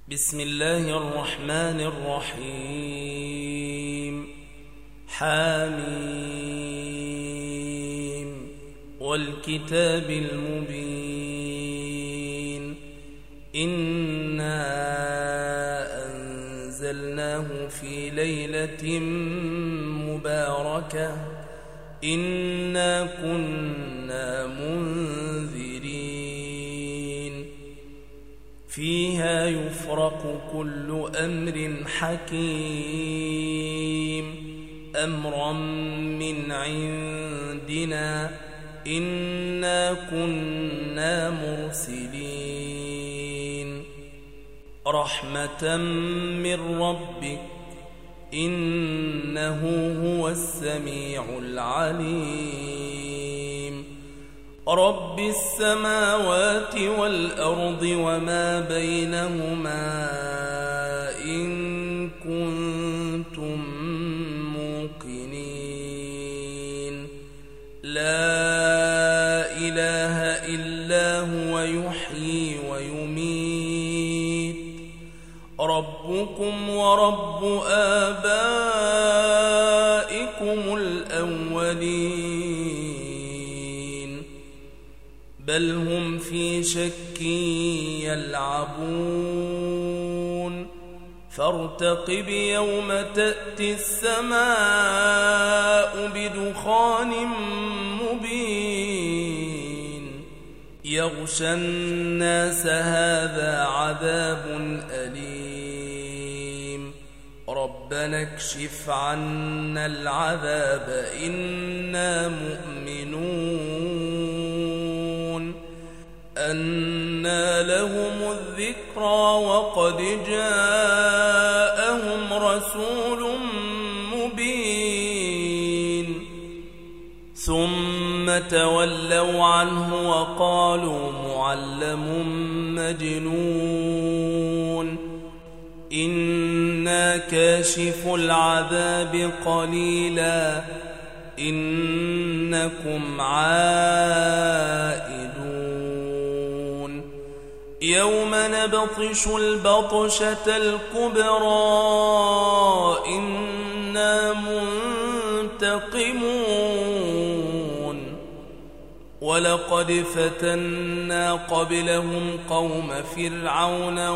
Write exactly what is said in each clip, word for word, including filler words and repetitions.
بسم الله الرحمن الرحيم. حاميم والكتاب المبين. إنا أنزلناه في ليلة مباركة إنا كنا منذرين فيها يفرق كل أمر حكيم أمرا من عندنا إنا كنا مرسلين رحمة من ربك إنه هو السميع العليم رب السماوات والأرض وما بينهما إن كنتم موقنين لا إله إلا هو يحيي ويميت ربكم ورب آبائكم الأولين بل هم في شك يلعبون فارتقب يوم تأتي السماء بدخان مبين يغشى الناس هذا عذاب أليم ربنا اكشف عنا العذاب إنا مؤمنون أنى لهم الذكرى وقد جاءهم رسول مبين ثم تولوا عنه وقالوا معلم مجنون إنا كاشف العذاب قليلا إنكم عائدون يوم نبطش البطشة الكبرى إنا منتقمون ولقد فتنا قبلهم قوم فرعون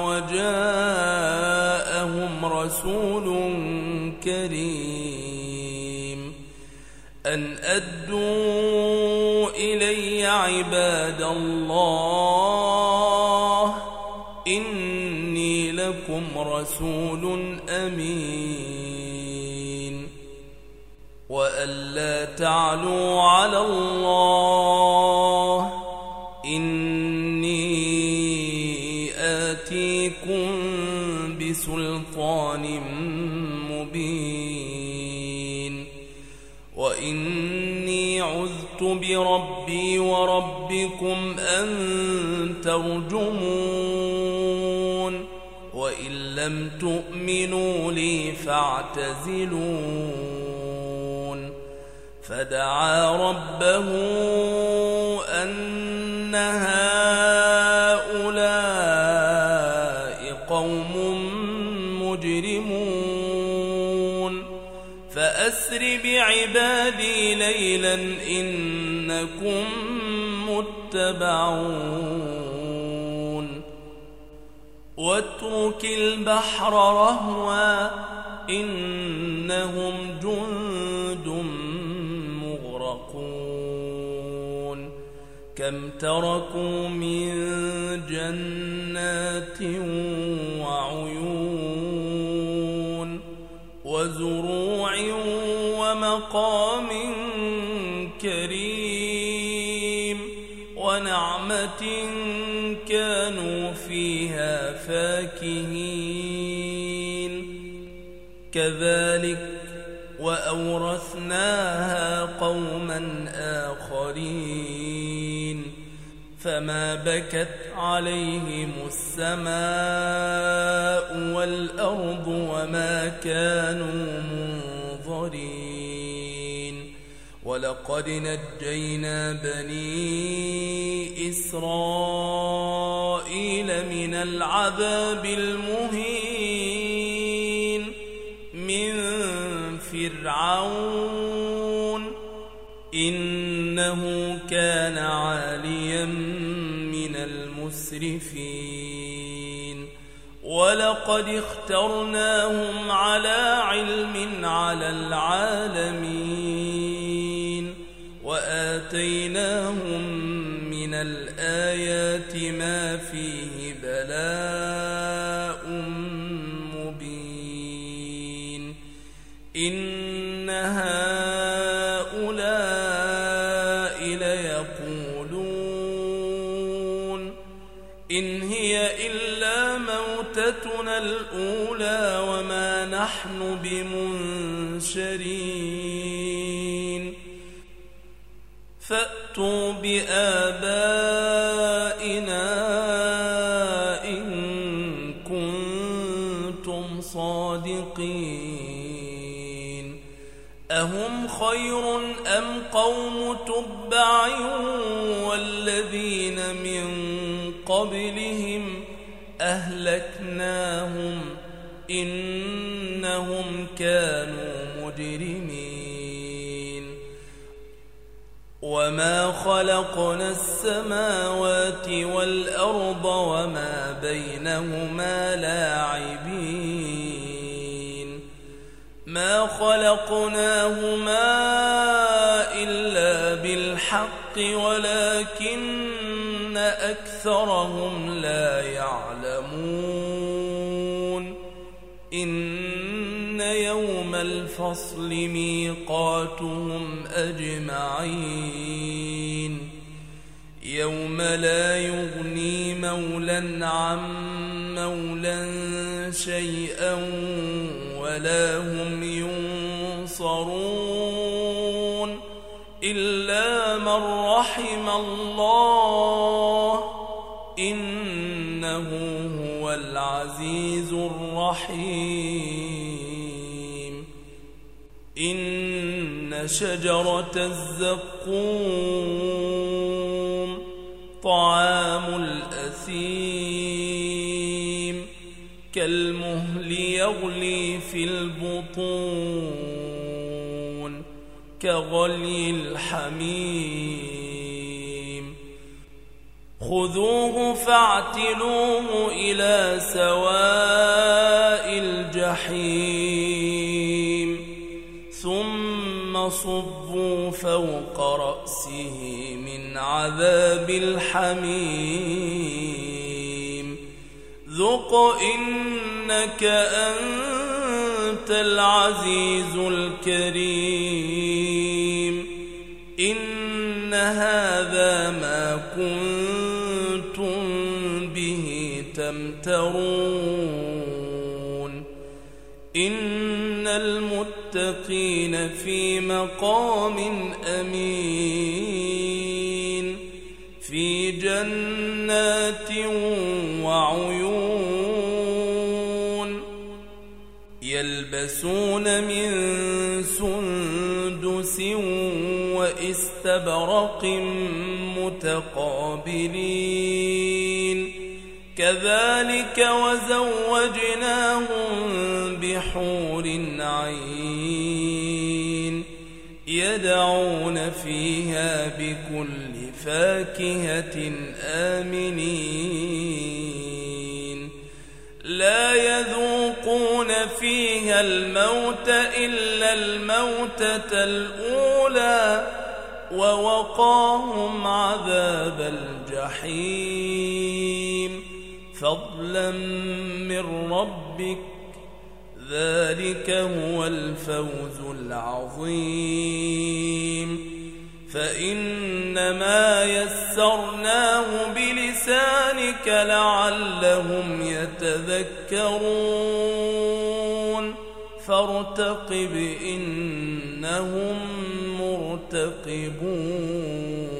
وجاءهم رسول كريم أن أدوا إلي عباد الله إني لكم رسول أمين وألا تعلوا على الله إني آتيكم بسلطان مبين وإني عذت بربي وربكم أن ترجمون وإن لم تؤمنوا لي فاعتزلون فدعا ربه أن هؤلاء قوم مجرمون فأسر بعبادي ليلا إنكم متبعون واترك البحر رهوا إنهم جند مغرقون كم تركوا من جنات وعيون وزروع ومقام كريم ونعمة كانوا فيها فاكهين كذلك وأورثناها قوما آخرين فما بكت عليهم السماء والأرض وما كانوا منظرين ولقد ولقد نجينا بني إسرائيل من العذاب المهين من فرعون إنه كان عاليا من المسرفين ولقد اخترناهم على علم على العالمين وآتيناهم من الآيات ما فيه بلاء مبين إن هؤلاء ليقولون إن هي إلا موتتنا الأولى وما نحن بمنشرين فأتوا بآبائنا إن كنتم صادقين أهم خير أم قوم تبع والذين من قبلهم أهلكناهم إنهم كانوا مجرمين وما خلقنا السماوات والأرض وما بينهما لاعبين ما خلقناهما إلا بالحق ولكن أكثرهم لا يعلمون إن يوم الفصل ميقاتهم أجمعين يوم لا يغني مولى عن مولى شيئا ولا هم ينصرون إلا من رحم الله إنه هو العزيز الرحيم إن شجرة الزقوم طعام الأثيم كالمهل يغلي في البطون كغلي الحميم خذوه فاعتلوه إلى سواء الجحيم ثم صبوا فوق رأسه من عذاب الحميم ذق إنك أنت العزيز الكريم إن هذا ما كنتم به تمترون إن المتقين في مقام أمين في جنات وعيون يلبسون من سندس واستبرق متقابلين كذلك وزوجناهم بحور عين يدعون فيها بكل فاكهة آمنين لا يذوقون فيها الموت إلا الموتة الأولى ووقاهم عذاب الجحيم فضلا من ربك ذلك هو الفوز العظيم فإنما يسرناه بلسانك لعلهم يتذكرون فارتقب إنهم مرتقبون.